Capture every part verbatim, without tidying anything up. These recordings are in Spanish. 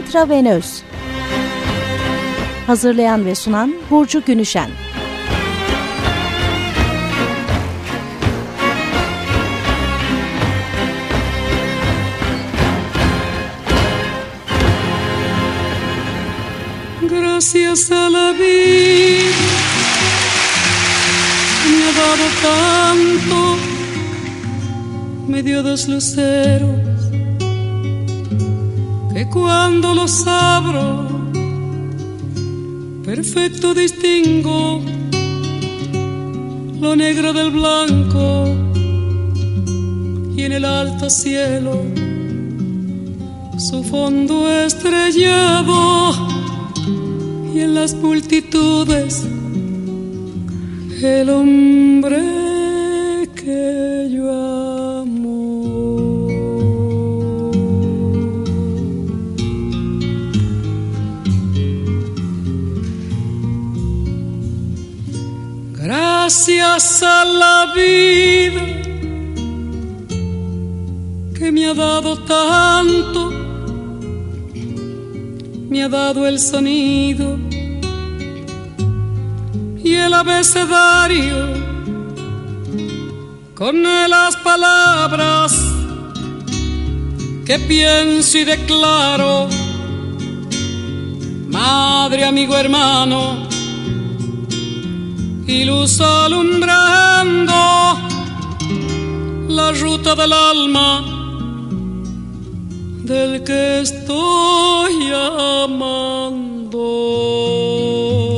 Intravenöz. Hazırlayan ve sunan Burcu Günüşen. Gracias a la vida me ha dado tanto, me dio dos luceros que cuando los abro perfecto distingo lo negro del blanco, y en el alto cielo su fondo estrellado, y en las multitudes el hombre que yo amo. Gracias a la vida que me ha dado tanto, me ha dado el sonido y el abecedario, con las palabras que pienso y declaro. Madre, amigo, hermano, y luz alumbrando la ruta del alma del que estoy amando.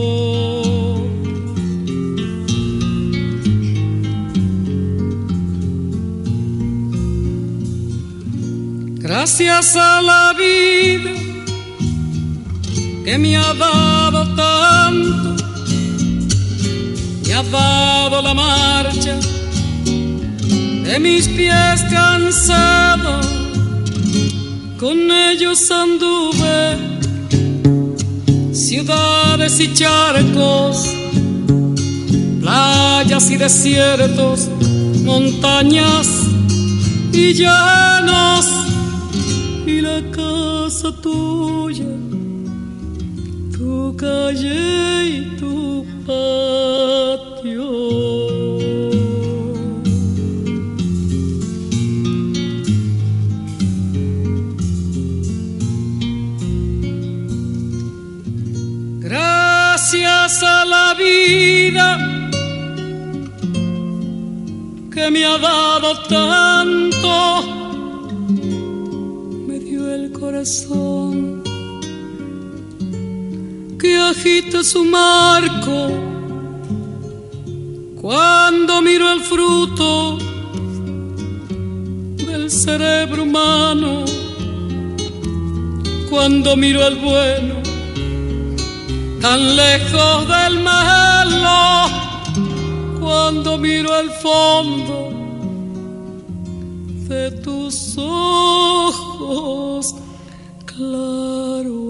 Gracias a la vida que me ha dado tanto, me ha dado la marcha de mis pies cansados, con ellos anduve ciudades y charcos, playas y desiertos, montañas y llanos, y la casa tuya, tu calle y tu patio. Gracias a la vida que me ha dado tanto, me dio el corazón que agita su marco cuando miro el fruto del cerebro humano, cuando miro el bueno tan lejos del malo, cuando miro el fondo de tus ojos claros.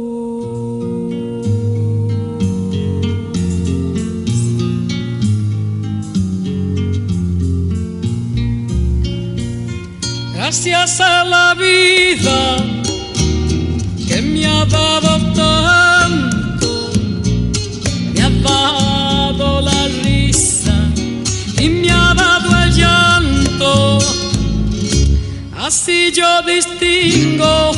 Gracias a la vida que me ha dado tanto, me ha dado la risa y me ha dado el llanto. Así yo distingo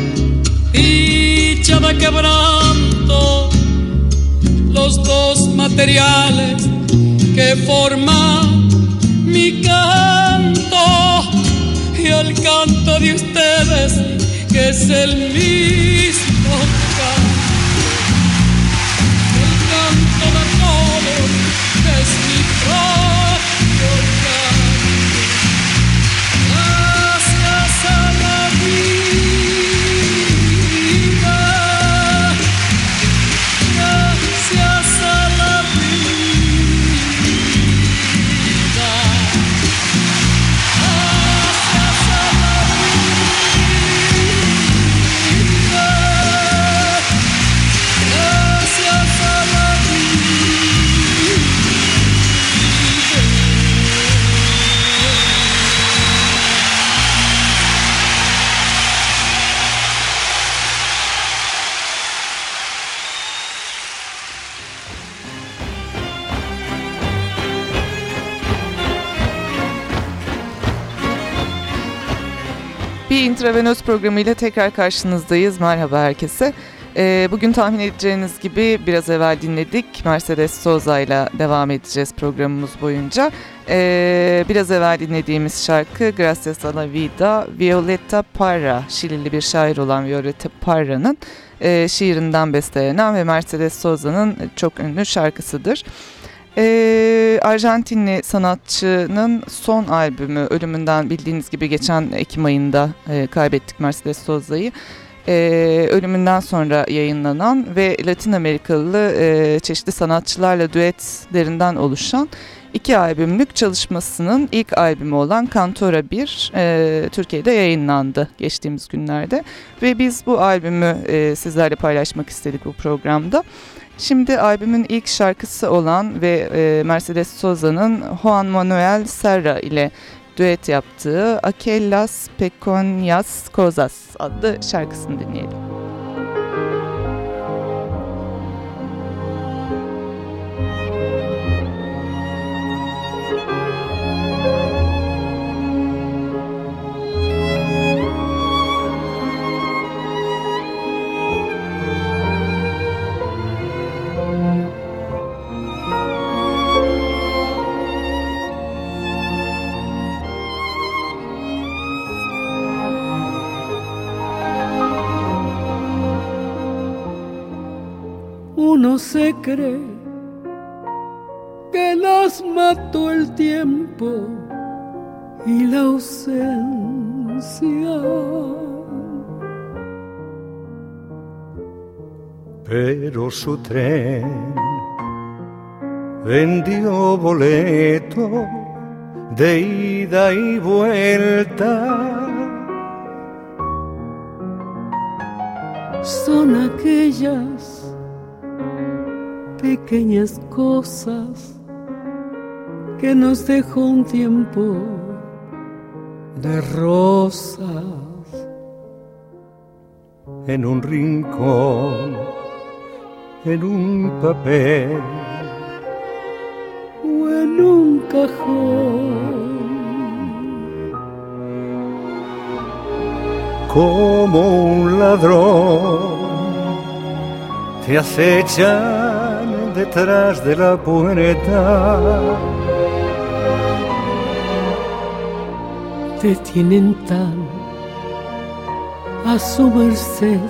dicha de quebranto, los dos materiales que forman mi canto, y el canto de ustedes que es el mismo canto, el canto de todos que es mi propio canto. Gracias a la vida, gracias a la vida, gracias a la vida. Bir intravenöz programıyla tekrar karşınızdayız. Merhaba herkese. Ee, bugün tahmin edeceğiniz gibi biraz evvel dinledik. Mercedes Sosa ile devam edeceğiz programımız boyunca. Ee, biraz evvel dinlediğimiz şarkı Gracias a la Vida, Violeta Parra, Şilili bir şair olan Violeta Parra'nın e, şiirinden bestelenen ve Mercedes Sosa'nın çok ünlü şarkısıdır. Ee, Arjantinli sanatçının son albümü, ölümünden bildiğiniz gibi geçen Ekim ayında e, kaybettik Mercedes Sosa'yı. Ee, ölümünden sonra yayınlanan ve Latin Amerikalı e, çeşitli sanatçılarla düetlerinden oluşan iki albümlük çalışmasının ilk albümü olan Cantora bir e, Türkiye'de yayınlandı geçtiğimiz günlerde ve biz bu albümü e, sizlerle paylaşmak istedik bu programda. Şimdi albümün ilk şarkısı olan ve e, Mercedes Sosa'nın Juan Manuel Serra ile düet yaptığı Aquellas Pequeñas Cosas adlı şarkısını dinleyelim. Uno se cree que las mató el tiempo y la ausencia, pero su tren vendió boleto de ida y vuelta. Son aquellas pequeñas cosas que nos dejó un tiempo de rosas En un rincón, en un papel o en un cajón, como un ladrón te acechan detrás de la puerta. te tienen tan a su merced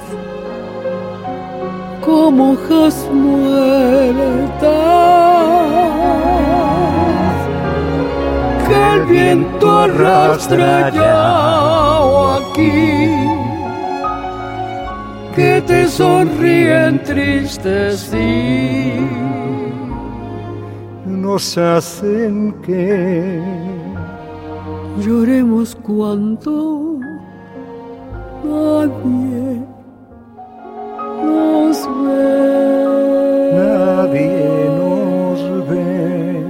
como hojas muertas que el viento arrastra allá o aquí, que te sonríen tristes sí. Nos hacen que lloremos cuando nadie nos ve. nadie nos ve.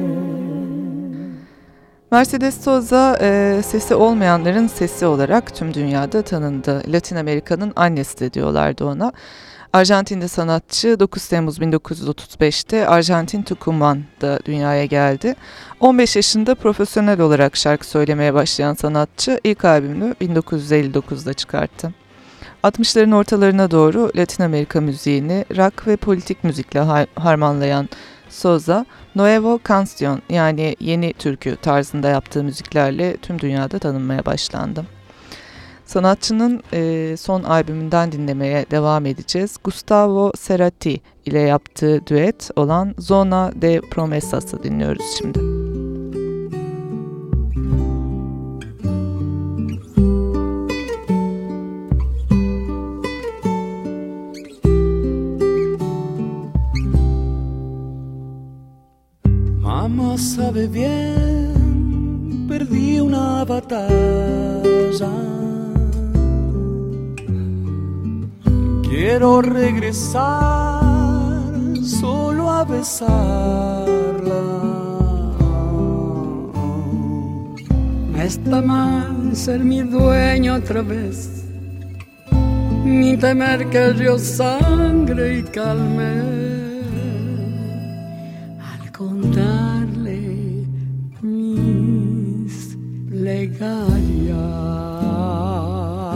Mercedes Sosa e, sesi olmayanların sesi olarak tüm dünyada tanındı. Latin Amerika'nın annesi de diyorlardı ona. Arjantinli sanatçı dokuz Temmuz bin dokuz yüz otuz beşte Arjantin Tucumán'da dünyaya geldi. on beş yaşında profesyonel olarak şarkı söylemeye başlayan sanatçı ilk albümünü bin dokuz yüz elli dokuzda çıkarttı. altmışların ortalarına doğru Latin Amerika müziğini rock ve politik müzikle har- harmanlayan Sosa, Nuevo Canción yani yeni türkü tarzında yaptığı müziklerle tüm dünyada tanınmaya başlandı. Sanatçının e, son albümünden dinlemeye devam edeceğiz. Gustavo Cerati ile yaptığı düet olan Zona de Promesas'ı dinliyoruz şimdi. Mamá sabe bien, perdí una batalla. Quiero regresar solo a besarla. No está mal ser mi dueño otra vez, ni temer que yo sangre y calme al contarle mis plegarias.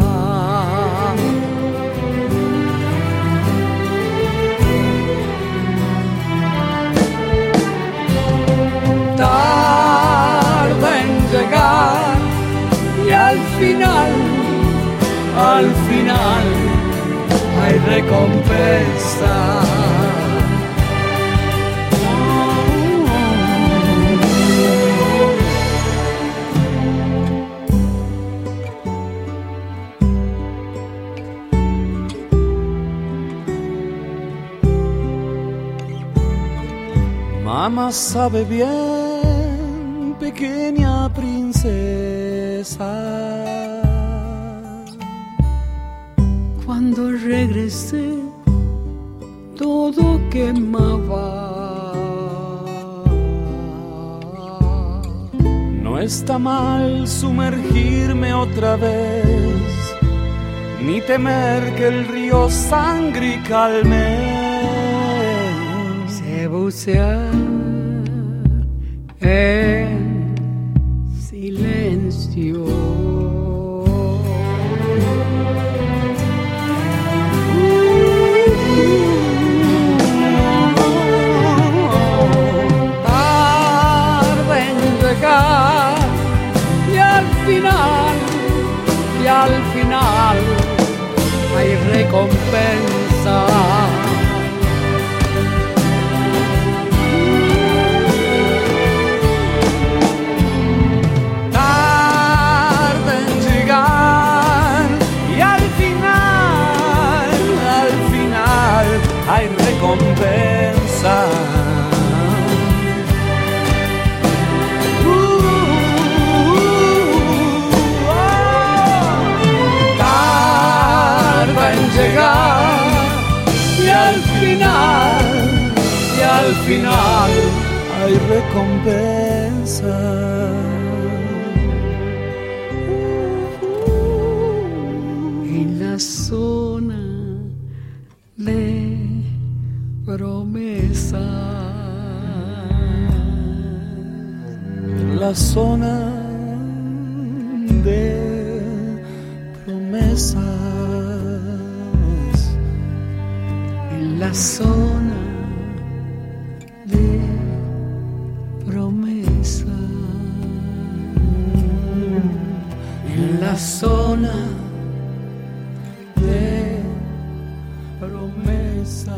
al final hay recompensa. Mamá sabe bien, pequeña princesa, cuando regresé todo quemaba. No está mal sumergirme otra vez, ni temer que el río sangre y calme. Sé bucear en silencio. Tarde en llegar y al final, y al final hay recompensa. Hay recompensa. Uh, uh, oh. Tarda en llegar y al final, y al final hay recompensa. En la zona de promesa, en la zona de promesas, en la zona de promesa, en la zona de promesa.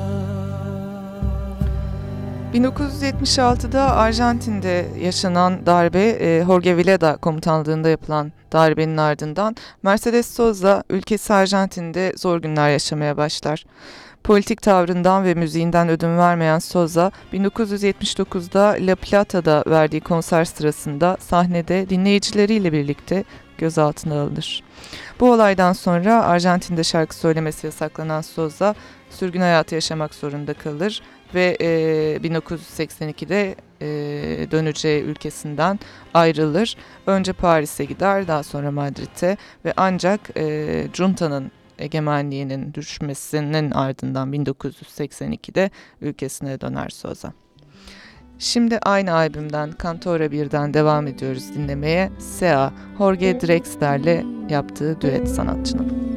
bin dokuz yüz yetmiş altıda Arjantin'de yaşanan darbe, e, Jorge Vileda komutanlığında yapılan darbenin ardından Mercedes Sosa ülkesi Arjantin'de zor günler yaşamaya başlar. Politik tavrından ve müziğinden ödün vermeyen Sosa, bin dokuz yüz yetmiş dokuzda La Plata'da verdiği konser sırasında sahnede dinleyicileriyle birlikte gözaltına alınır. Bu olaydan sonra Arjantin'de şarkı söylemesi yasaklanan Sosa, sürgün hayatı yaşamak zorunda kalır ve e, bin dokuz yüz seksen ikide e, döneceği ülkesinden ayrılır. Önce Paris'e gider, daha sonra Madrid'e ve ancak e, Junta'nın egemenliğinin düşmesinin ardından bin dokuz yüz seksen ikide ülkesine döner Sosa. Şimdi aynı albümden Cantora birden devam ediyoruz dinlemeye. Sea, Jorge Drexler'le yaptığı düet sanatçının.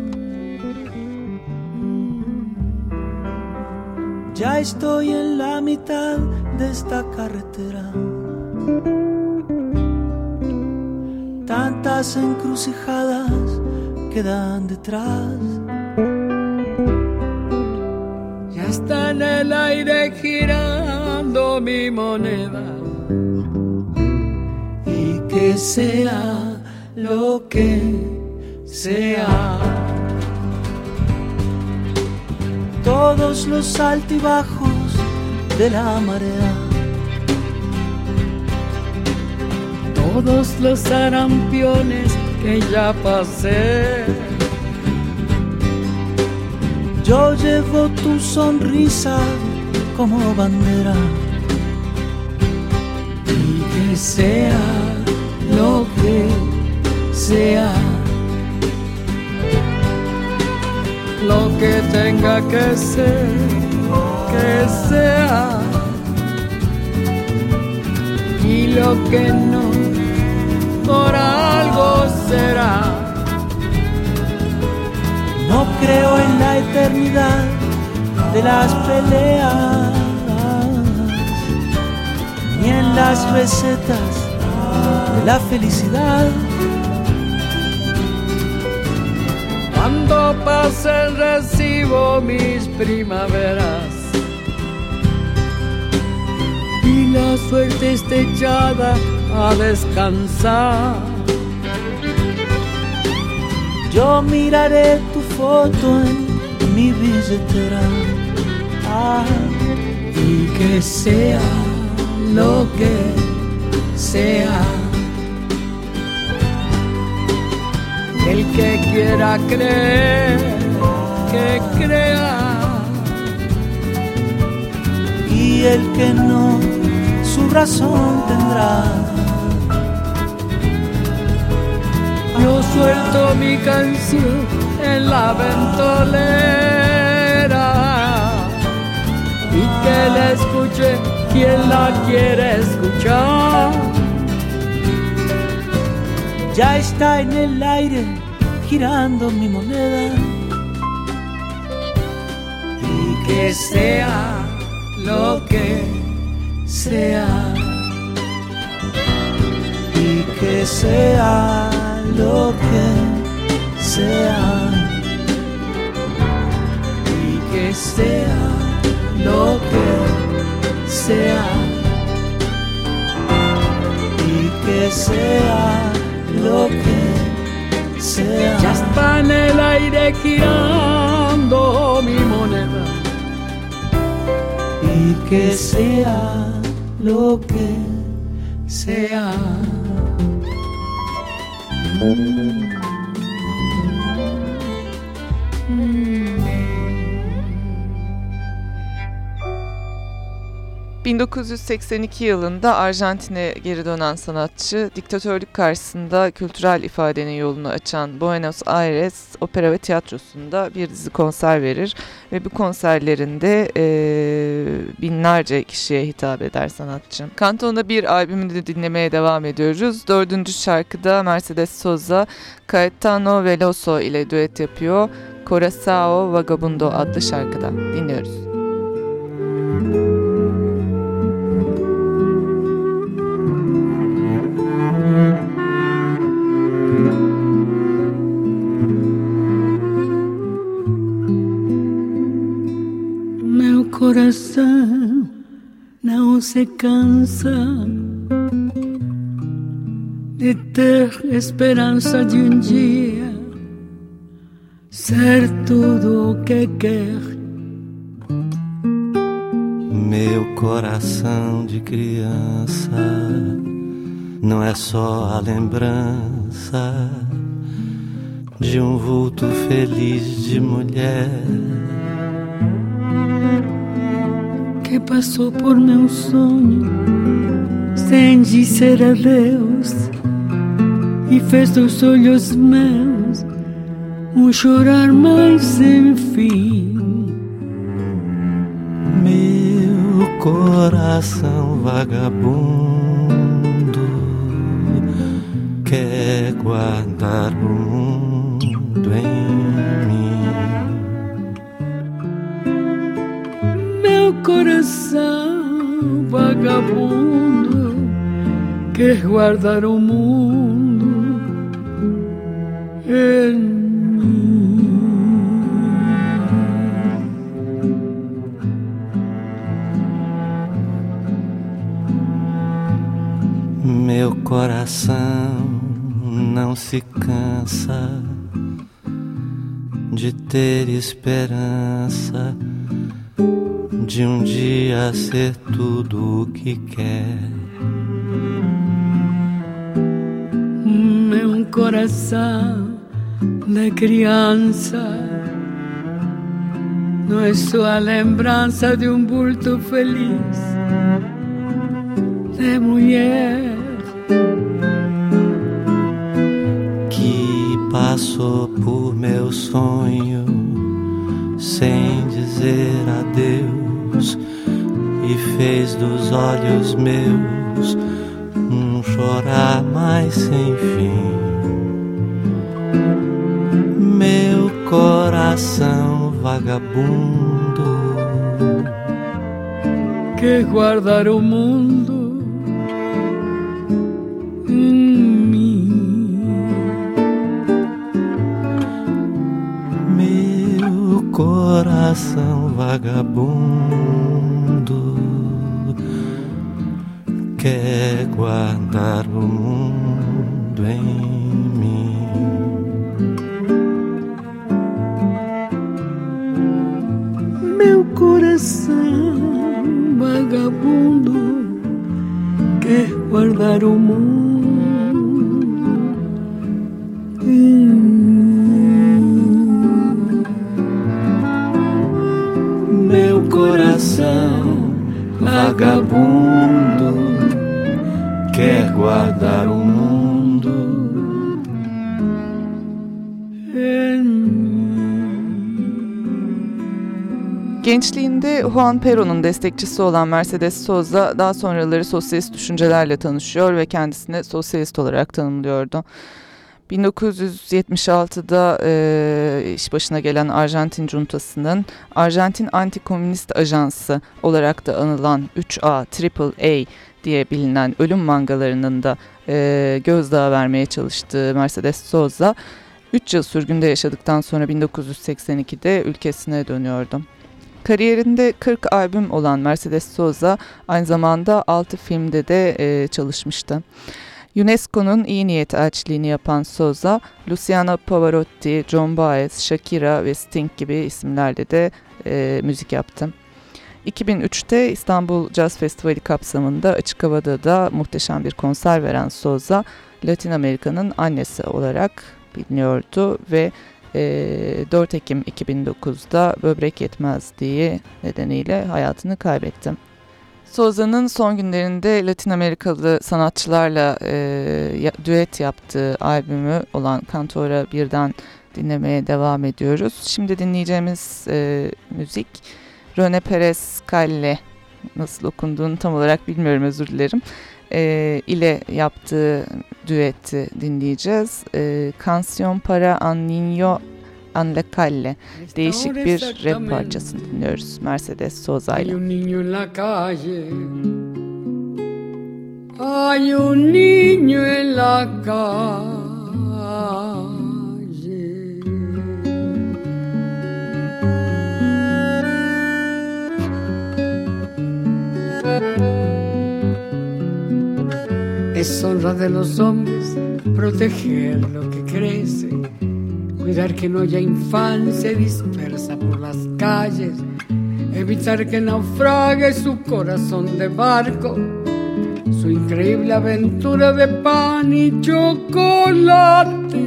Ya estoy en la mitad de esta carretera. Tantas encrucijadas quedan detrás. Ya está en el aire girando mi moneda. Y que sea lo que sea. Todos los altibajos de la marea, todos los sarampiones que ya pasé. Yo llevo tu sonrisa como bandera. Y que sea lo que sea, lo que tenga que ser, que sea. Y lo que no, por algo será. No creo en la eternidad de las peleas, ni en las recetas de la felicidad. cuando pase el recibo mis primaveras y la suerte esté echada a descansar. Yo miraré tu foto en mi billetera, ah, y que sea lo que sea, el que quiera creer, que crea, y el que no, su razón tendrá. Yo suelto mi canción en la ventolera y que la escuche quien la quiere escuchar. Ya está en el aire girando mi moneda, y que sea lo que sea, y que sea lo que sea, y que sea lo que sea, y que sea lo que sea. Ya está en el aire girando mi moneda, y que sea lo que sea. bin dokuz yüz seksen iki yılında Arjantin'e geri dönen sanatçı, diktatörlük karşısında kültürel ifadenin yolunu açan Buenos Aires Opera ve Tiyatrosu'nda bir dizi konser verir ve bu konserlerinde e, binlerce kişiye hitap eder sanatçı. Canto'nda bir albümünü dinlemeye devam ediyoruz. Dördüncü şarkıda Mercedes Sosa, Caetano Veloso ile düet yapıyor. Coração Vagabundo adlı şarkıda dinliyoruz. Meu coração não se cansa de ter esperança de um dia ser tudo o que quer. Meu coração de criança não é só a lembrança de um vulto feliz de mulher que passou por meu sonho sem dizer adeus e fez dos olhos meus um chorar mais sem fim. Meu coração vagabundo quer guardar o mundo em mim. Meu coração vagabundo quer guardar o mundo em mim. Meu coração não se cansa de ter esperança de um dia ser tudo o que quer. Meu coração de criança não é só a lembrança de um vulto feliz de mulher que passou por meu sonho sem dizer adeus e fez dos olhos meus um chorar mais sem fim. Meu coração vagabundo quer guardar o mundo coração vagabundo quer guardar o mundo em mim. Meu coração vagabundo quer guardar o mundo em mim. Meu coração vagabundo quer guardar o mundo en mí. Gençliğinde Juan Perón'un destekçisi olan Mercedes Sosa daha sonraları sosyalist düşüncelerle tanışıyor ve kendisini sosyalist olarak tanımlıyordu. bin dokuz yüz yetmiş altıda e, iş başına gelen Arjantin Cuntası'nın Arjantin Anti-Komünist Ajansı olarak da anılan üç A, Triple A diye bilinen ölüm mangalarının da e, gözdağı vermeye çalıştığı Mercedes Sosa, üç yıl sürgünde yaşadıktan sonra bin dokuz yüz seksen ikide ülkesine dönüyordu. Kariyerinde kırk albüm olan Mercedes Sosa aynı zamanda altı filmde de e, çalışmıştı. UNESCO'nun iyi niyet elçiliğini yapan Sosa, Luciano Pavarotti, John Baez, Shakira ve Sting gibi isimlerle de e, müzik yaptı. iki bin üçte İstanbul Jazz Festivali kapsamında açık havada da muhteşem bir konser veren Sosa, Latin Amerika'nın annesi olarak biliniyordu ve e, dört Ekim iki bin dokuzda böbrek yetmezliği nedeniyle hayatını kaybetti. Sosa'nın son günlerinde Latin Amerikalı sanatçılarla e, ya, düet yaptığı albümü olan Cantora birden dinlemeye devam ediyoruz. Şimdi dinleyeceğimiz e, müzik René Pérez Calle, nasıl okunduğunu tam olarak bilmiyorum, özür dilerim, e, ile yaptığı düeti dinleyeceğiz. E, Canción para un niño en la calle, değişik bir rap parçasını dinliyoruz Mercedes Sosa ile. Hay un niño en la calle, hay un niño en la calle. Es honra de los hombres proteger lo que crece, cuidar que no haya infancia dispersa por las calles, evitar que naufrague su corazón de barco, su increíble aventura de pan y chocolate,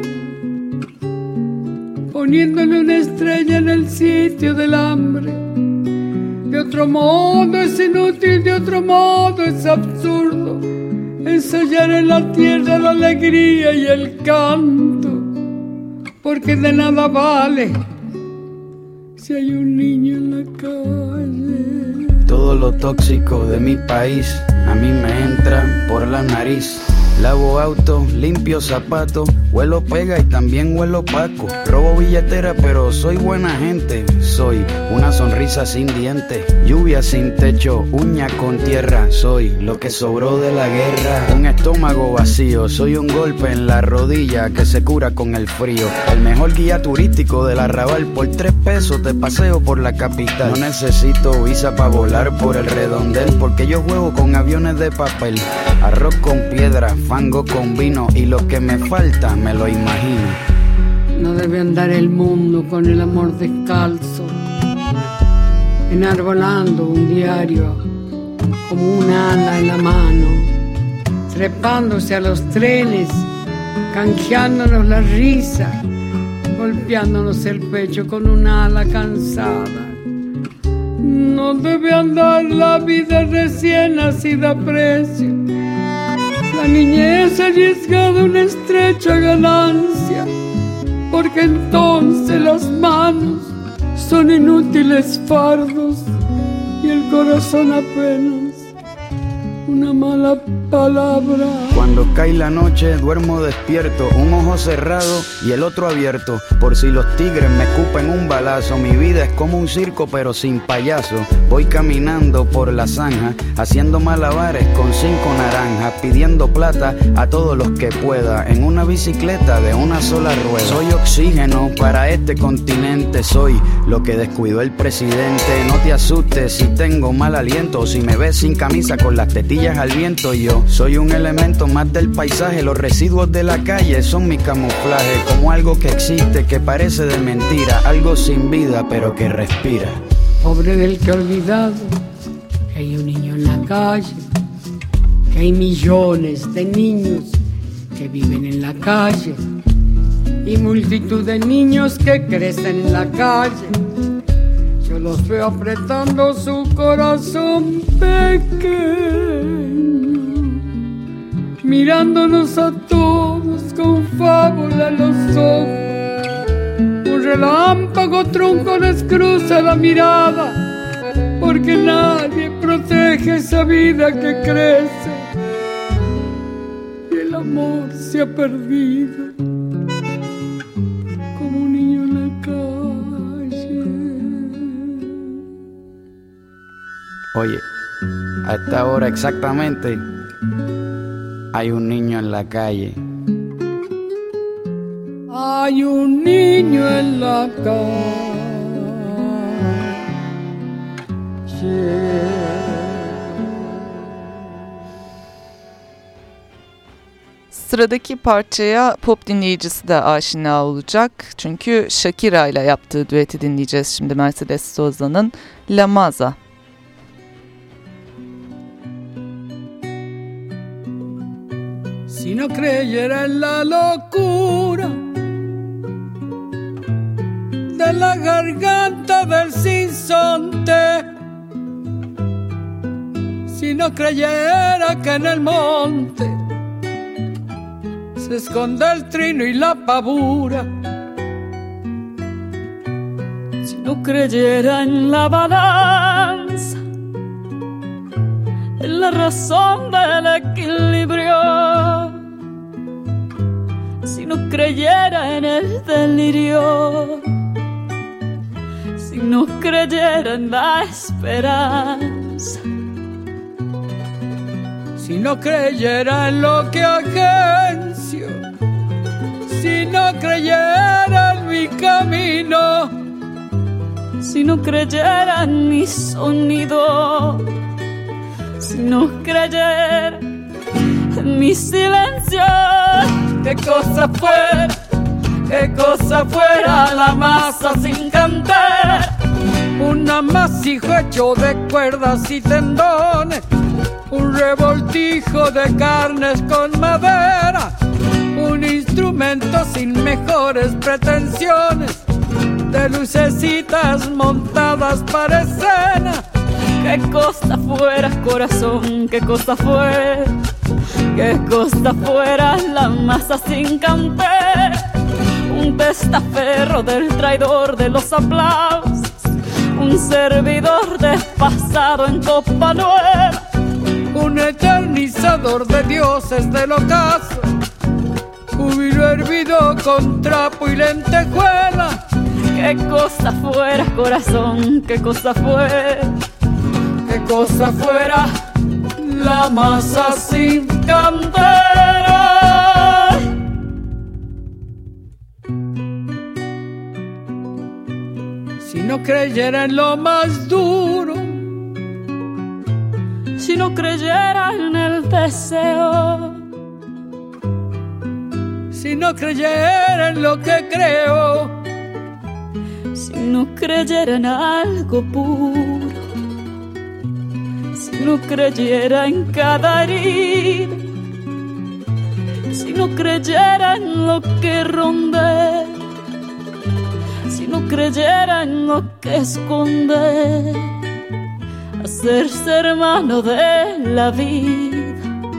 poniéndole una estrella en el sitio del hambre. De otro modo es inútil, de otro modo es absurdo ensayar en la tierra la alegría y el canto, porque de nada vale si hay un niño en la calle. Todo lo tóxico de mi país a mí me entra por la nariz. Lavo auto, limpio zapatos, huelo pega y también huelo opaco. Robo billetera pero soy buena gente. Soy una sonrisa sin dientes, lluvia sin techo, uña con tierra. Soy lo que sobró de la guerra. Un estómago vacío, soy un golpe en la rodilla que se cura con el frío. El mejor guía turístico del Arrabal, por tres pesos te paseo por la capital. No necesito visa para volar por el redondel, porque yo juego con aviones de papel. Arroz con piedra, fango con vino, y lo que me falta me lo imagino. No debe andar el mundo con el amor descalzo, enarbolando un diario como un ala en la mano, trepándose a los trenes, canjeándonos la risa, golpeándonos el pecho con un ala cansada. No debe andar la vida recién nacida a precio, la niñez arriesgada una estrecha ganancia, porque entonces las manos son inútiles fardos y el corazón apenas una mala palabra. Cuando cae la noche duermo despierto, un ojo cerrado y el otro abierto, por si los tigres me escupen un balazo. Mi vida es como un circo pero sin payaso. Voy caminando por la zanja, haciendo malabares con cinco naranjas, pidiendo plata a todos los que pueda, en una bicicleta de una sola rueda. Soy oxígeno para este continente, soy lo que descuidó el presidente. No te asustes si tengo mal aliento, o si me ves sin camisa con las tetillas al viento. Yo soy un elemento más del paisaje, los residuos de la calle son mi camuflaje, como algo que existe, que parece de mentira, algo sin vida pero que respira. Pobre del que ha olvidado que hay un niño en la calle, que hay millones de niños que viven en la calle y multitud de niños que crecen en la calle. Yo los veo apretando su corazón pequeño, mirándonos a todos con fábula en los ojos. Un relámpago tronco les cruza la mirada, porque nadie protege esa vida que crece y el amor se ha perdido como un niño en la calle. Oye, a esta hora exactamente hay un niño en la calle. Hay un niño en la calle. Sıradaki parçaya pop dinleyicisi de aşina olacak. Çünkü Shakira ile yaptığı düeti dinleyeceğiz şimdi, Mercedes Soza'nın La Maza. Si no creyera en la locura de la garganta del sinsonte, si no creyera que en el monte se esconde el trino y la pavura, si no creyera en la balanza, en la razón del equilibrio, si no creyera en el delirio, si no creyera en la esperanza, si no creyera en lo que agencio, si no creyera en mi camino, si no creyera en mi sonido, si no creyera en mi silencio, qué cosa fuera, qué cosa fuera la masa sin cantar, un amasijo hecho de cuerdas y tendones, un revoltijo de carnes con madera, un instrumento sin mejores pretensiones, de lucecitas montadas para escena. Qué cosa fuera, corazón, qué cosa fuera, qué cosa fuera la masa sin cantar, un testaferro del traidor de los aplausos, un servidor despasado en copa nueva, un eternizador de dioses del ocaso, júbilo hervido con trapo y lentejuela. Qué cosa fuera, corazón, qué cosa fuera, qué cosa fuera la masa sin cantera. Si no creyera en lo más duro, si no creyera en el deseo, si no creyera en lo que creo, si no creyera en algo puro, si no creyera en cada herida, si no creyera en lo que ronde, si no creyera en lo que esconde, hacerse hermano de la vida,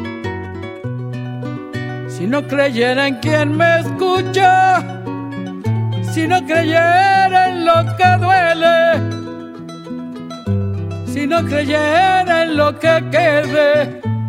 si no creyera en quien me escucha, si no creyera en lo que duele, si no creyera en lo que quede,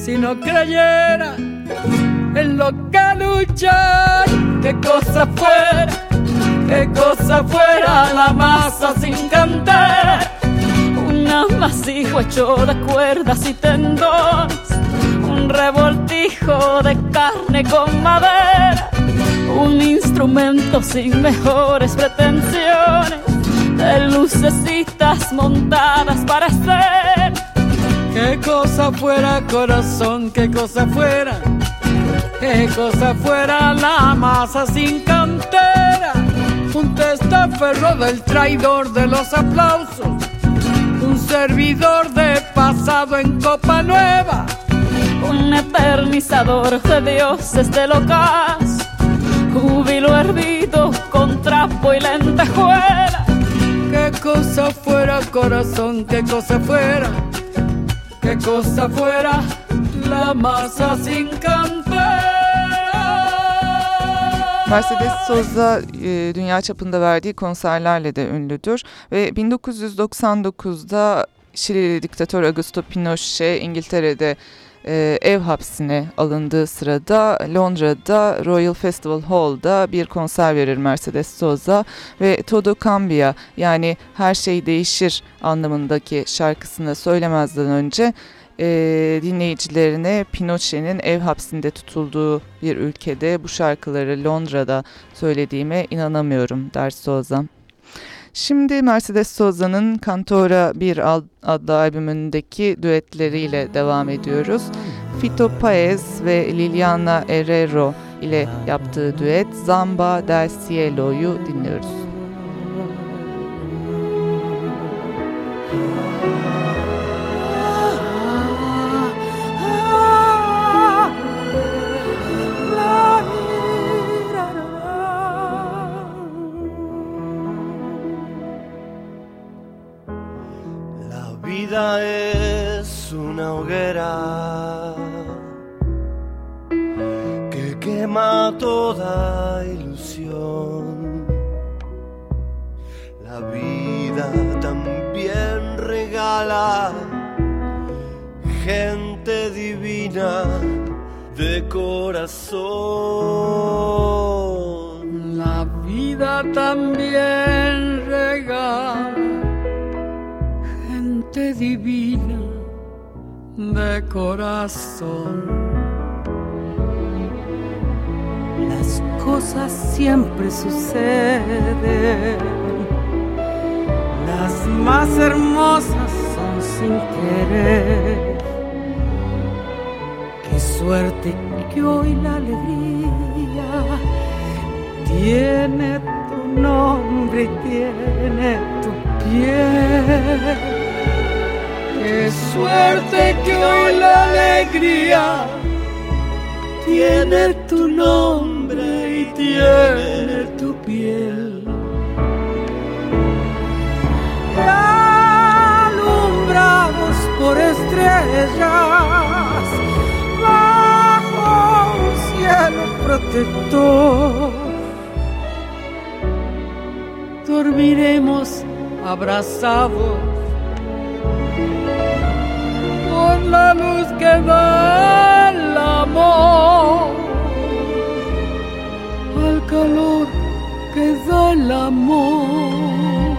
si no creyera en lo que luchar. Qué cosa fuera, qué cosa fuera la masa sin cantera, un amasijo hecho de cuerdas y tendones, un revoltijo de carne con madera, un instrumento sin mejores pretensiones, de lucecitas montadas para hacer. Qué cosa fuera, corazón, qué cosa fuera, qué cosa fuera la masa sin cantera, un testaferro del traidor de los aplausos, un servidor de pasado en copa nueva, un eternizador de dioses del ocaso, júbilo hervido con trapo y lentejuela. Qué cosa fuera, corazón, qué cosa fuera, qué cosa fuera la masa sin cantera. Mercedes Sosa e, dünya çapında verdiği konserlerle de ünlüdür ve bin dokuz yüz doksan dokuzda Şilili diktatör Augusto Pinochet İngiltere'de e, ev hapsine alındığı sırada Londra'da Royal Festival Hall'da bir konser verir Mercedes Sosa ve Todo Cambia, yani her şey değişir anlamındaki şarkısını söylemezden önce E, dinleyicilerine Pinochet'in ev hapsinde tutulduğu bir ülkede bu şarkıları Londra'da söylediğime inanamıyorum der Sosa. Şimdi Mercedes Sosa'nın Cantora bir adlı albümündeki düetleriyle devam ediyoruz. Fito Páez ve Liliana Herrero ile yaptığı düet Zamba del Cielo'yu dinliyoruz. La vida es una hoguera que quema toda ilusión. La vida también regala gente divina de corazón. La vida también regala gente divina de corazón. Las cosas siempre suceden, las más hermosas son sin querer. Qué suerte que hoy la alegría tiene tu nombre y tiene tu piel. Qué suerte que hoy la alegría tiene tu nombre y tiene tu piel. Alumbrados por estrellas bajo un cielo protector, dormiremos abrazados por la luz que da el amor, al calor que da el amor.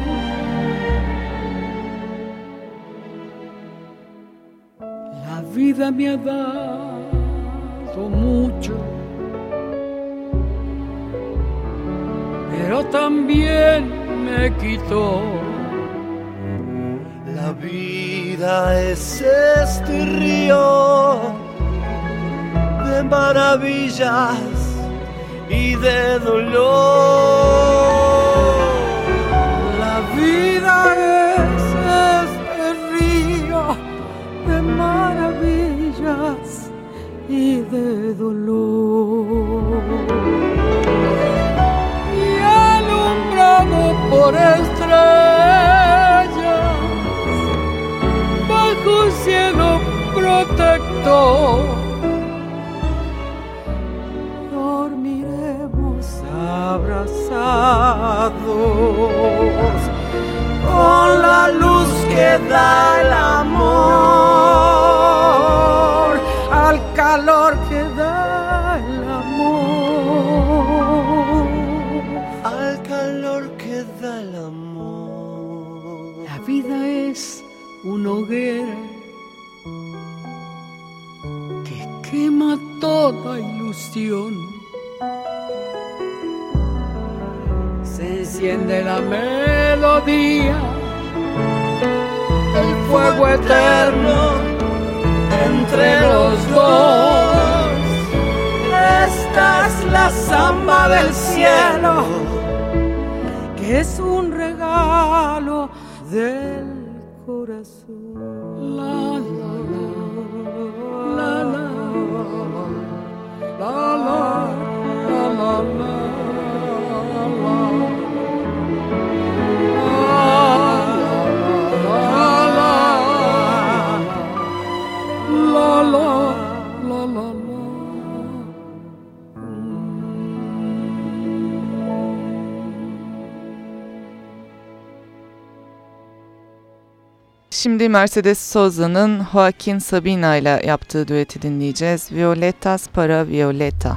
La vida me ha dado mucho, pero también me quitó. La vida es este río de maravillas y de dolor. La vida es este río de maravillas y de dolor. Y alumbrado por estrellas bajo un cielo protector, dormiremos abrazados con la luz que da el amor, quema toda ilusión. Se enciende la melodía, el fuego eterno entre los dos. Esta es la samba del cielo, que es un regalo del corazón. La la la la la la la la la. Şimdi Mercedes Soza'nın Joaquin Sabina ile yaptığı düeti dinleyeceğiz. Violetas para Violeta.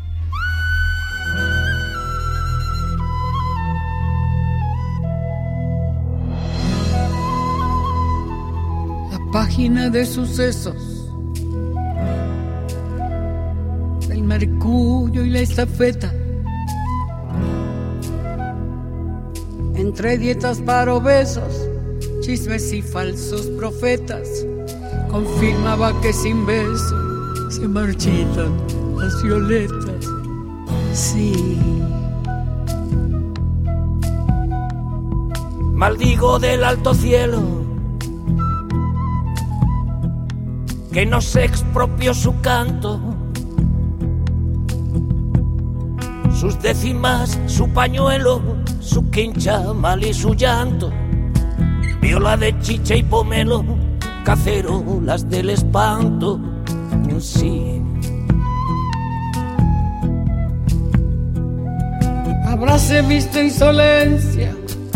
La página de sucesos, el mercurio y la estafeta, entre dietas para obesos, chismes y falsos profetas, confirmaba que sin beso se marchitan las violetas. Sí. Maldigo del alto cielo que nos expropió su canto, sus décimas, su pañuelo, su quinchamal y su llanto. Viola de chicha y pomelo, cacerolas del espanto, sí. Habráse visto insolencia,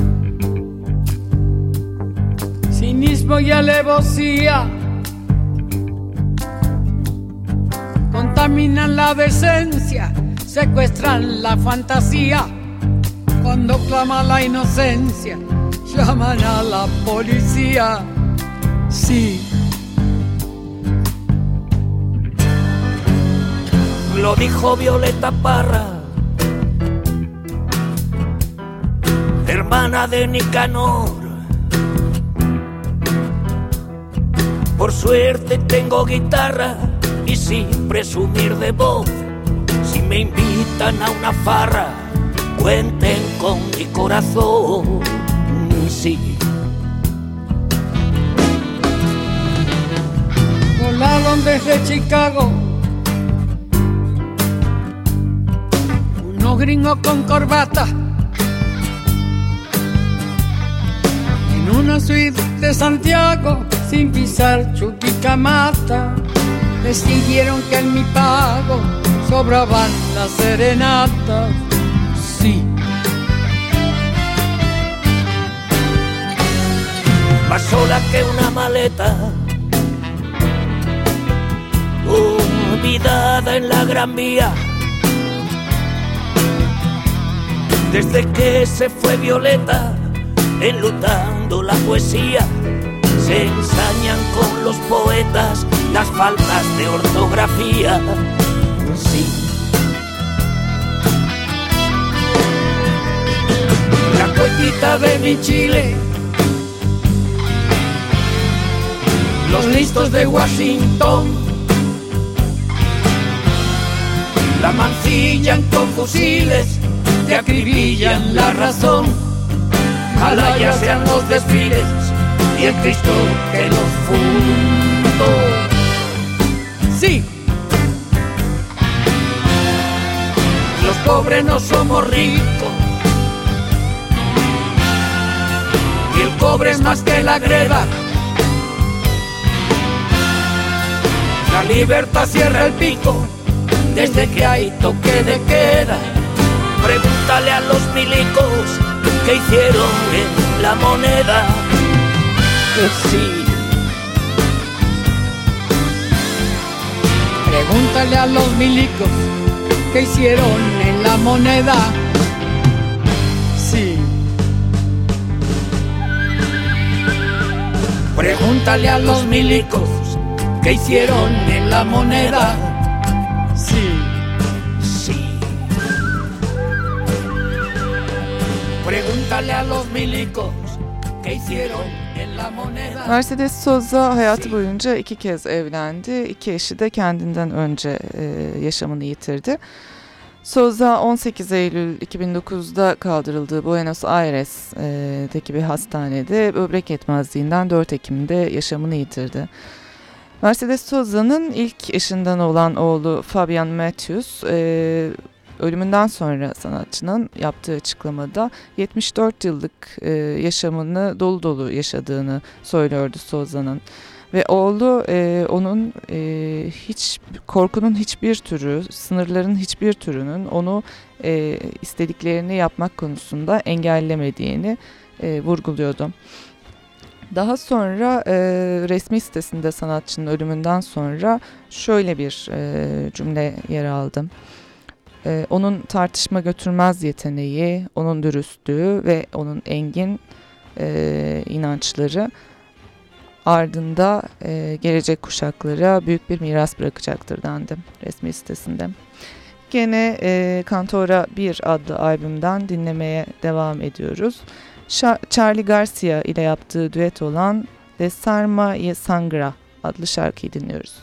cinismo y alevosía, contaminan la decencia, secuestran la fantasía, cuando clama la inocencia, llaman a la policía, sí. Lo dijo Violeta Parra, hermana de Nicanor. Por suerte tengo guitarra y sin presumir de voz, si me invitan a una farra, cuenten con mi corazón. Sí. Volaron desde Chicago unos gringos con corbata en una suite de Santiago, sin pisar Chuquicamata. Les dijeron que en mi pago sobraban las serenatas. Sí. Más sola que una maleta, olvidada en la Gran Vía. Desde que se fue Violeta, enlutando la poesía, se ensañan con los poetas las faltas de ortografía. Sí. La cuetita de mi Chile, los listos de Washington, la mancillan con fusiles, te acribillan la razón. Ojalá ya sean los desfiles y el Cristo que los fundó. Sí. Los pobres no somos ricos y el cobre es más que la greda. La libertad cierra el pico desde que hay toque de queda. Pregúntale a los milicos que hicieron en la moneda. Sí. Pregúntale a los milicos que hicieron en la moneda. Sí. Pregúntale a los milicos que hicieron en la moneda. Sí, sí. Pregúntale a los milicos que hicieron en la moneda. Mercedes Sosa hayatı boyunca iki kez evlendi. İki eşi de kendinden önce e, yaşamını yitirdi. Sosa on sekiz Eylül iki bin dokuzda kaldırıldığı Buenos Aires'teki bir hastanede böbrek yetmezliğinden dört Ekim'de yaşamını yitirdi. Mercedes Sosa'nın ilk eşinden olan oğlu Fabian Matthews e, ölümünden sonra sanatçının yaptığı açıklamada yetmiş dört yıllık e, yaşamını dolu dolu yaşadığını söylüyordu Sosa'nın. Ve oğlu e, onun e, hiç korkunun hiçbir türü, sınırların hiçbir türünün onu e, istediklerini yapmak konusunda engellemediğini e, vurguluyordu. Daha sonra e, resmi sitesinde sanatçının ölümünden sonra şöyle bir e, cümle yer aldı. E, onun tartışma götürmez yeteneği, onun dürüstlüğü ve onun engin e, inançları ardında e, gelecek kuşaklara büyük bir miras bırakacaktır dendi resmi sitesinde. Gene e, Cantora bir adlı albümden dinlemeye devam ediyoruz. Şa- Charly Garcia ile yaptığı düet olan Desarma y Sangra adlı şarkıyı dinliyoruz.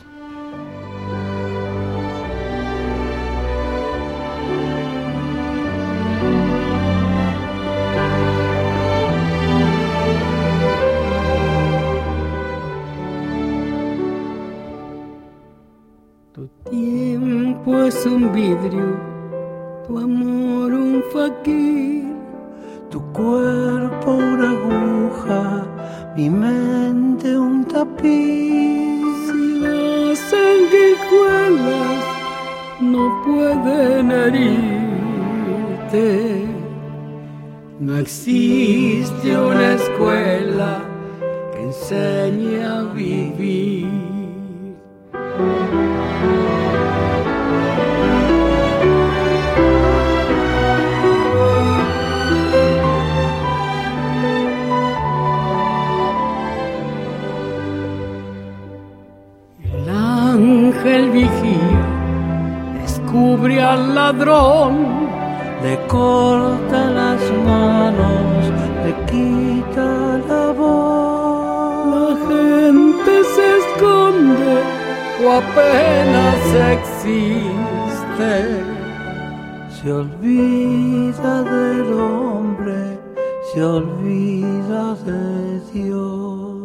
tiempo es un vidrio, tu amor un faquir, tu cuerpo una aguja, mi mente un tapiz. Si las sanguijuelas no pueden herirte, no existe una escuela que enseñe a vivir. El vigía descubre al ladrón, le corta las manos, le quita la voz. La gente se esconde o apenas existe. Se olvida del hombre, se olvida de Dios.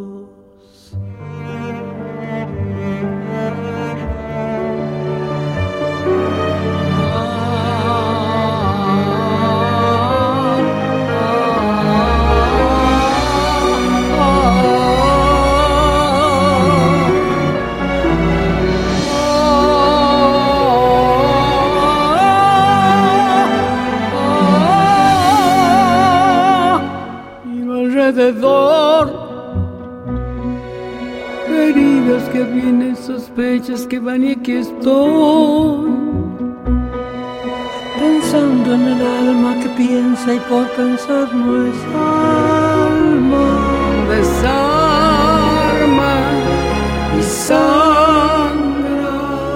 Heridas que vienen, sospechas que van y aquí estoy, pensando en el alma que piensa y por pensar no es alma. Desarma y sangra.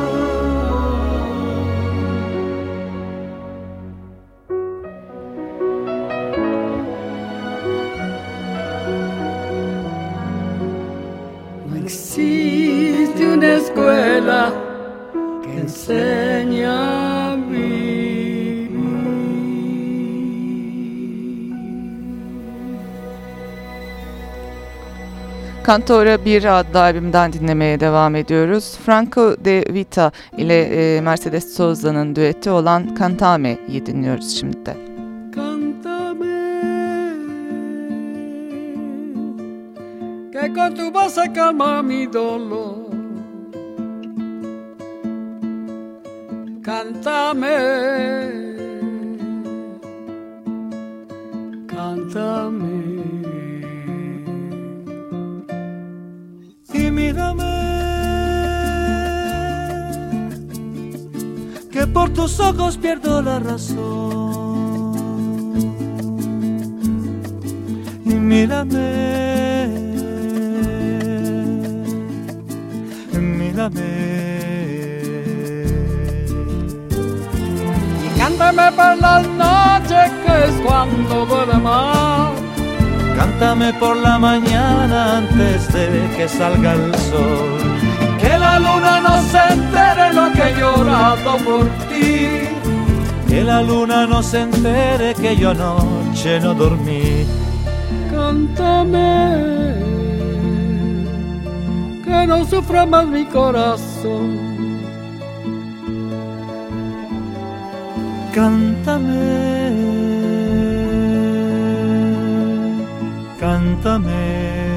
No existe una escuela que enseña a vivir. Cantora bir adlı albümden dinlemeye devam ediyoruz. Franco De Vita ile e, Mercedes Sosa'nın düeti olan Cantame'yi dinliyoruz şimdi de. Que con tu voz se calma mi dolor. Cántame, cántame. Y mírame, que por tus ojos pierdo la razón. Y mírame, mírame. Y cántame por las noches, que es cuando duele más. Cántame por la mañana antes de que salga el sol. Que la luna no se entere lo que he llorado por ti. Que la luna no se entere que yo anoche no dormí. Cántame, que no sufra más mi corazón. Cántame, cántame.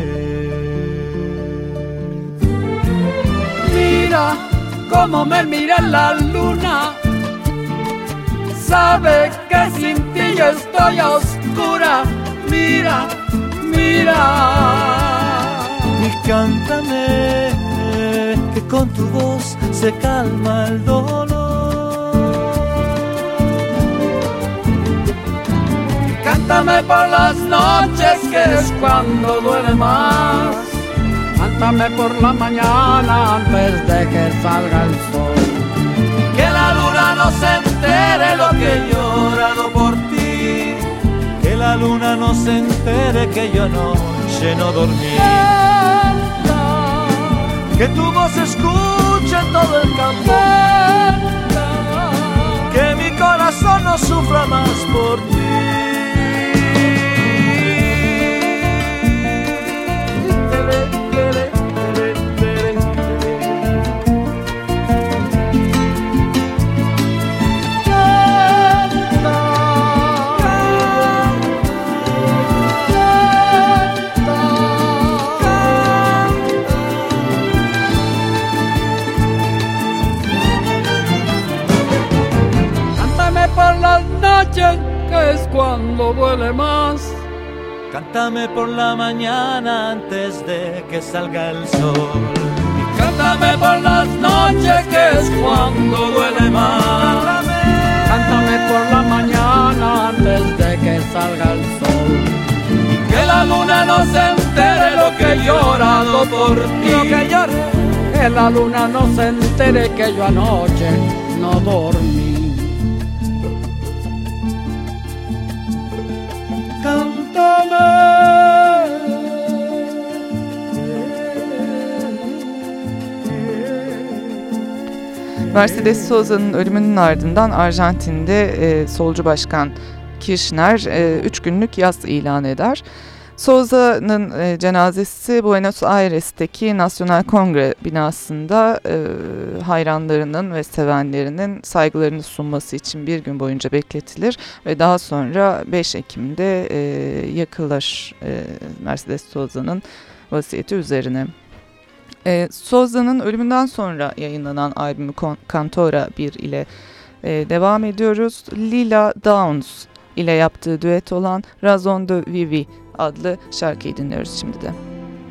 Mira cómo me mira la luna. Sabe que sin ti yo estoy a oscura. Mira, mira. Y cántame, que con tu voz se calma el dolor. Cántame por las noches, que es cuando duele más. Cántame por la mañana antes de que salga el sol. Que la luna no se entere lo que he llorado por ti. Que la luna no se entere que yo anoche no dormí. Canta, que tu voz escuche todo el campo. Canta, que mi corazón no sufra más por ti. Que es cuando duele más. Cántame por la mañana antes de que salga el sol. Y cántame por las noches, que es cuando duele más. Cántame, cántame por la mañana antes de que salga el sol. Y que la luna no se entere lo que he llorado por ti. Lo que llore. Que la luna no se entere que yo anoche no dormí. Cántame. Mercedes Soza'nın ölümünün ardından Arjantin'de e, solcu başkan Kirchner e, üç günlük yas ilan eder. Soza'nın e, cenazesi Buenos Aires'teki Nasyonal Kongre binasında e, hayranlarının ve sevenlerinin saygılarını sunması için bir gün boyunca bekletilir ve daha sonra beş Ekim'de e, yakılır e, Mercedes Soza'nın vasiyeti üzerine. E, Soza'nın ölümünden sonra yayınlanan albümü Cantora bir ile e, devam ediyoruz. Lila Downs ile yaptığı düet olan Razón de Vivir adlı şarkıyı dinliyoruz şimdi de.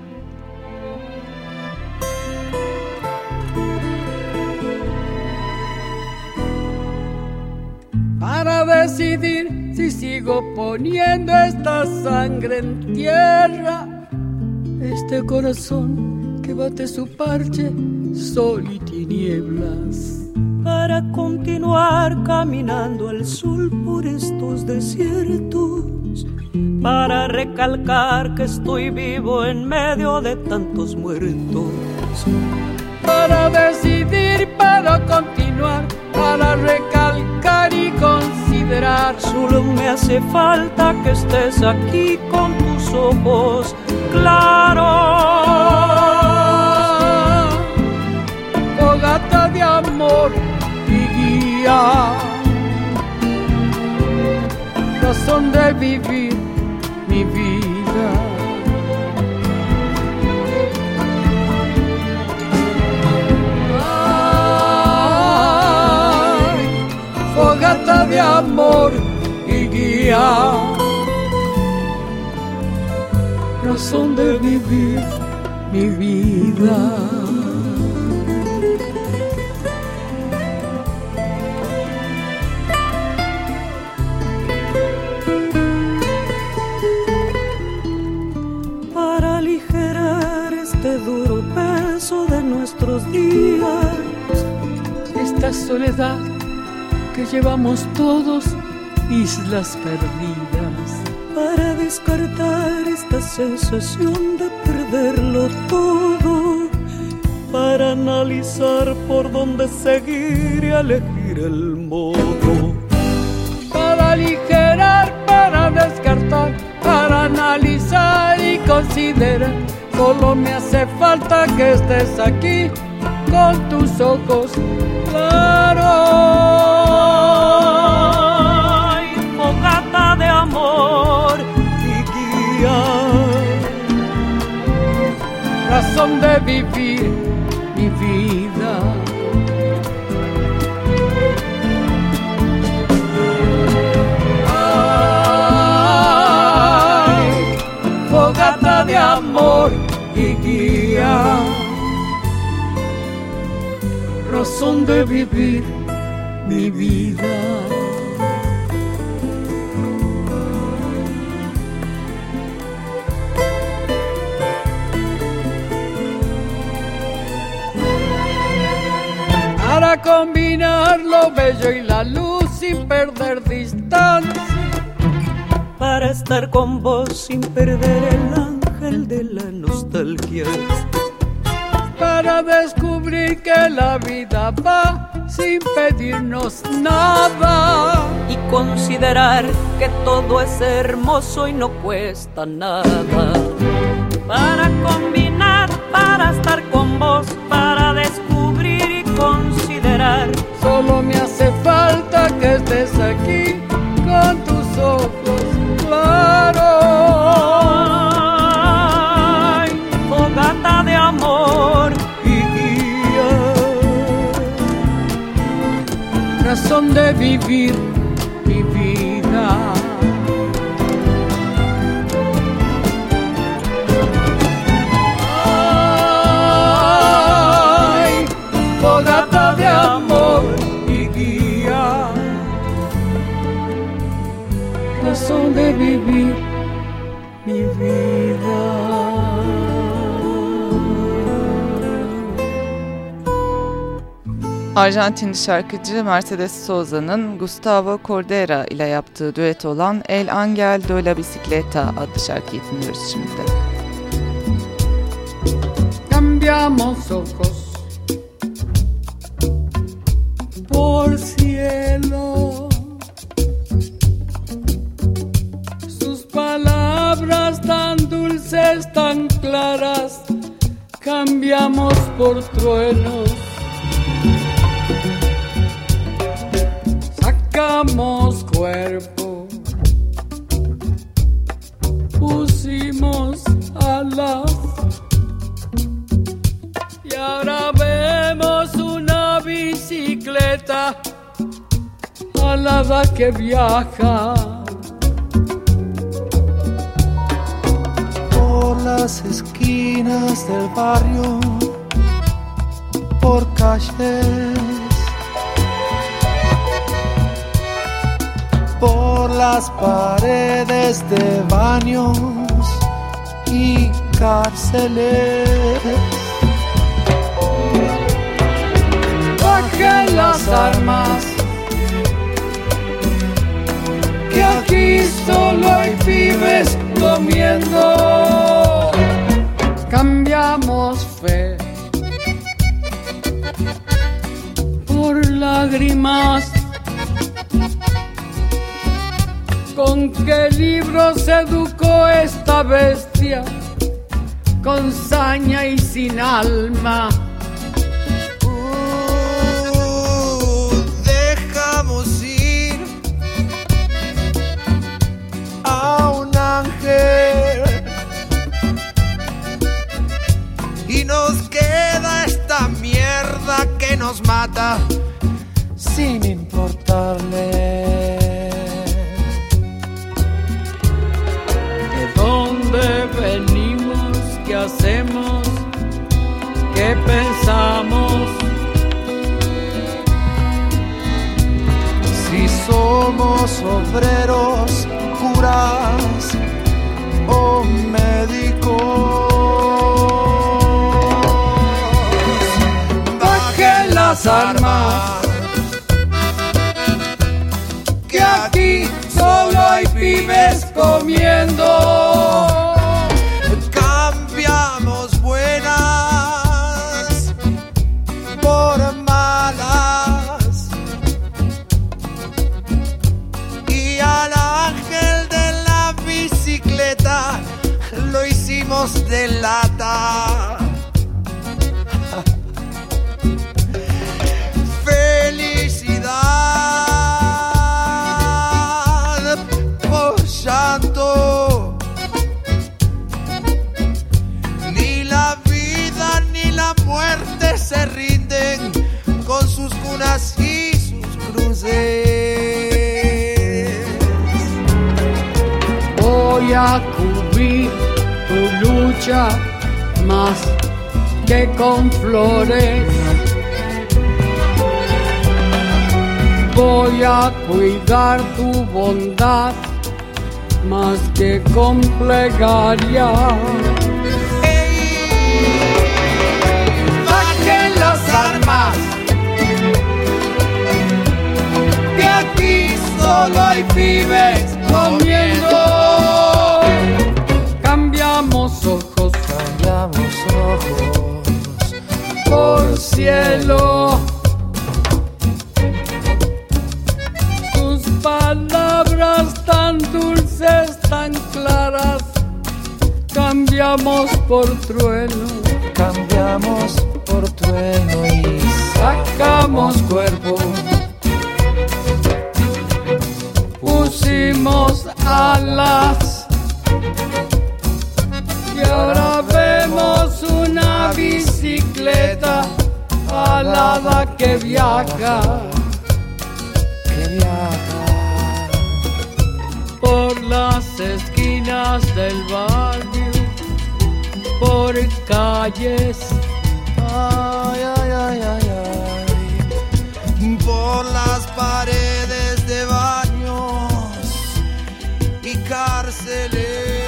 Para decidir si sigo poniendo esta sangre en tierra, este corazón que bate su parche, sol y tinieblas. Para continuar caminando al sol por estos desiertos, para recalcar que estoy vivo en medio de tantos muertos. Para decidir, para continuar, para recalcar y considerar. Solo me hace falta que estés aquí con tus ojos claros. Fogata de amor y guía, razón de vivir mi vida. Ay, fogata de amor y guía, razón de vivir mi vida. los días, esta soledad que llevamos todos, islas perdidas, para descartar esta sensación de perderlo todo, para analizar por dónde seguir y elegir el modo, para aligerar, para descartar, para analizar y considerar. Solo me hace falta que estés aquí con tus ojos claros. Ay, fogata de amor y guía, razón de vivir mi vida. Ay, fogata de amor y guía, razón de vivir mi vida. Para combinar lo bello y la luz sin perder distancia, para estar con vos sin perder el ángel de la nostalgia, para descubrir que la vida va sin pedirnos nada y considerar que todo es hermoso y no cuesta nada, para combinar, para estar con vos, para descubrir y considerar. Solo me hace falta que estés aquí con tus ojos claros. Ay, fogata de amor y guía, razón de vivir mi vida. Ay, fogata de amor y guía, razón de vivir mi vida. Arjantinli şarkıcı Mercedes Sousa'nın Gustavo Cordera ile yaptığı düet olan El Ángel de la Bicicleta adlı şarkıyı dinliyoruz şimdi. Cambiamos ojos por cielo, sus palabras tan dulces, tan claras, cambiamos por truenos, sacamos cuerpo, pusimos alas. Y ahora vemos una bicicleta alada que viaja por las esquinas del barrio, por calles, por las paredes de baños y cárceles. Bajen las armas, que aquí solo hay pibes comiendo. Cambiamos fe por lágrimas. ¿Con qué libro se educó esta bestia? Con saña y sin alma. Y nos queda esta mierda que nos mata sin importarle de dónde venimos, qué hacemos, qué pensamos, si somos obreros, curas o médicos. las armas, que aquí solo hay pibes comiendo. Cambiamos buenas por malas y al ángel de la bicicleta lo hicimos de lata. Felicidad por llanto, ni la vida ni la muerte se rinden con sus cunas y sus cruces. Voy a cubrir tu lucha más que con flores. Voy a cuidar tu bondad más que con plegaria. Bajen las armas, que aquí solo hay pibes comiendo. Cambiamos ojos, cambiamos ojos por cielo. Tus palabras tan dulces, tan claras, cambiamos por trueno. Cambiamos por trueno y sacamos cuerpo. Pusimos alas y ahora vemos una bicicleta alada que viaja, que viaja por las esquinas del barrio, por calles, ay, ay, ay, ay, ay, por las paredes de baños y cárceles.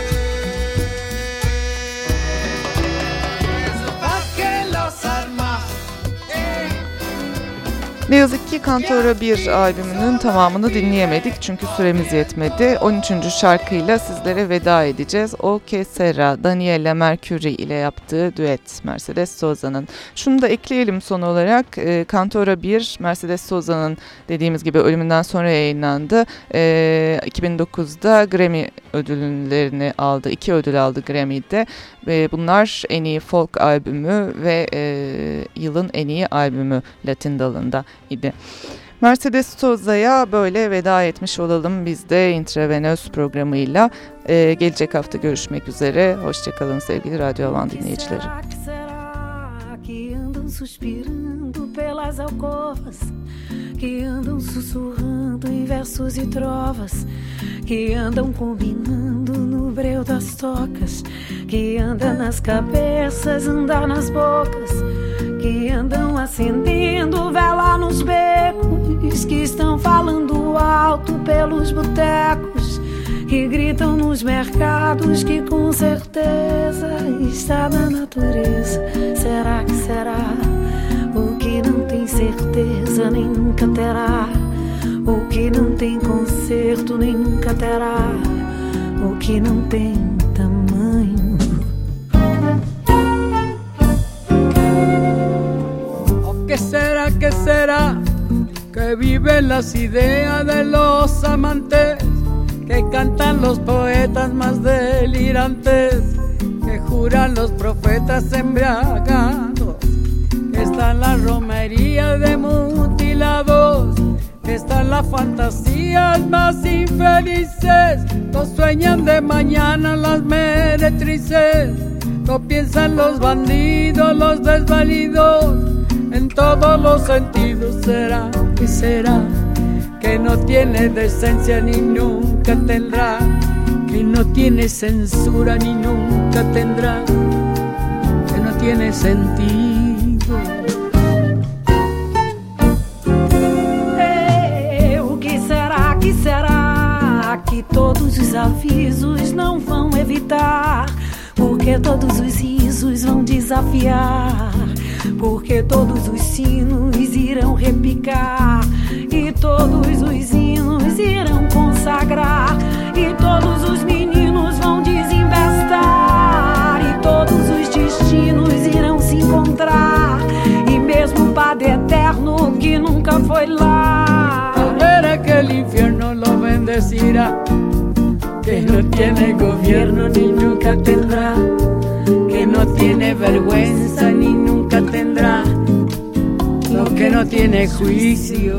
Ne yazık ki Kantora bir albümünün tamamını dinleyemedik çünkü süremiz yetmedi. on üçüncü şarkıyla sizlere veda edeceğiz. O Que Sera, Daniela Mercury ile yaptığı düet Mercedes Soza'nın. Şunu da ekleyelim son olarak. E, Kantora bir, Mercedes Soza'nın dediğimiz gibi ölümünden sonra yayınlandı. E, iki bin dokuzda Grammy ödüllerini aldı. İki ödül aldı Grammy'de. E, bunlar en iyi folk albümü ve e, yılın en iyi albümü Latin dalında idi. Mercedes Soza'ya böyle veda etmiş olalım biz de Intravenöz programıyla. Ee, gelecek hafta görüşmek üzere. Hoşçakalın sevgili Radyo Havan dinleyicileri. Que andam suspirando pelas alcovas, que andam sussurrando em versos e trovas, que andam combinando no breu das tocas, que anda nas cabeças, anda nas bocas, que andam acendendo vela nos becos, que estão falando alto pelos botecos, que gritam nos mercados, que com certeza está na natureza. Será que será? O que não tem certeza nem nunca terá. O que não tem conserto nem nunca terá. O que não tem tamanho. ¿O qué será, qué será? Que viven las ideas de los amantes, que cantan los poetas más delirantes, que juran los profetas embriagados, que están las romerías de mutilados, que están las fantasías más infelices, no sueñan de mañana las meretrices, no piensan los bandidos, los desvalidos, en todos los sentidos. Será que será que no tiene decencia ni nunca tendrá, que no tiene censura ni nunca tendrá, que no tiene sentido. Ei, o que será, que será que todos os avisos não vão evitar, porque todos os risos vão desafiar, porque todos os sinos irão repicar, e todos os hinos irão consagrar, e todos os meninos vão desembestar, e todos os destinos irão se encontrar, e mesmo o Padre Eterno que nunca foi lá, al ver aquel infierno lo bendecirá, que no tiene gobierno ni nunca tendrá, que no tiene vergüenza ni nunca tendrá, lo que no tiene juicio.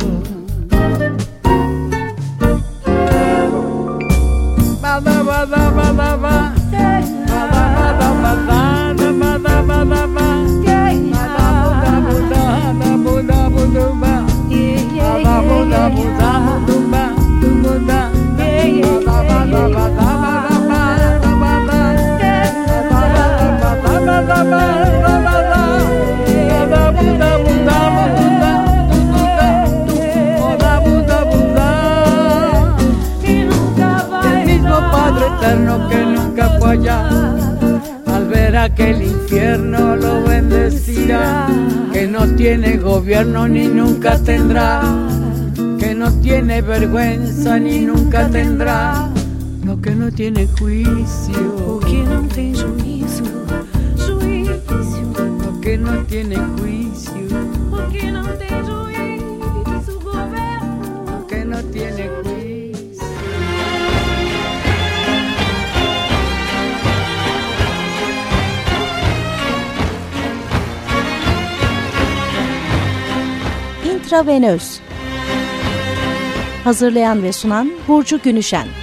Bada bada bada ba, bada bada bada bada bada ba, bada buda buda buda buda ba, bada buda buda buda ba, buda, bada bada bada bada bada bada. Eterno que nunca fue allá, al ver aquel infierno lo bendecirá, que no tiene gobierno ni nunca tendrá, que no tiene vergüenza ni nunca tendrá, lo que no tiene juicio, o que não tem juízo, juízo, lo que no tiene juicio, o que não tem juízo, governo, lo que no tiene juicio. Intravenöz. Hazırlayan ve sunan Burcu Günüşen.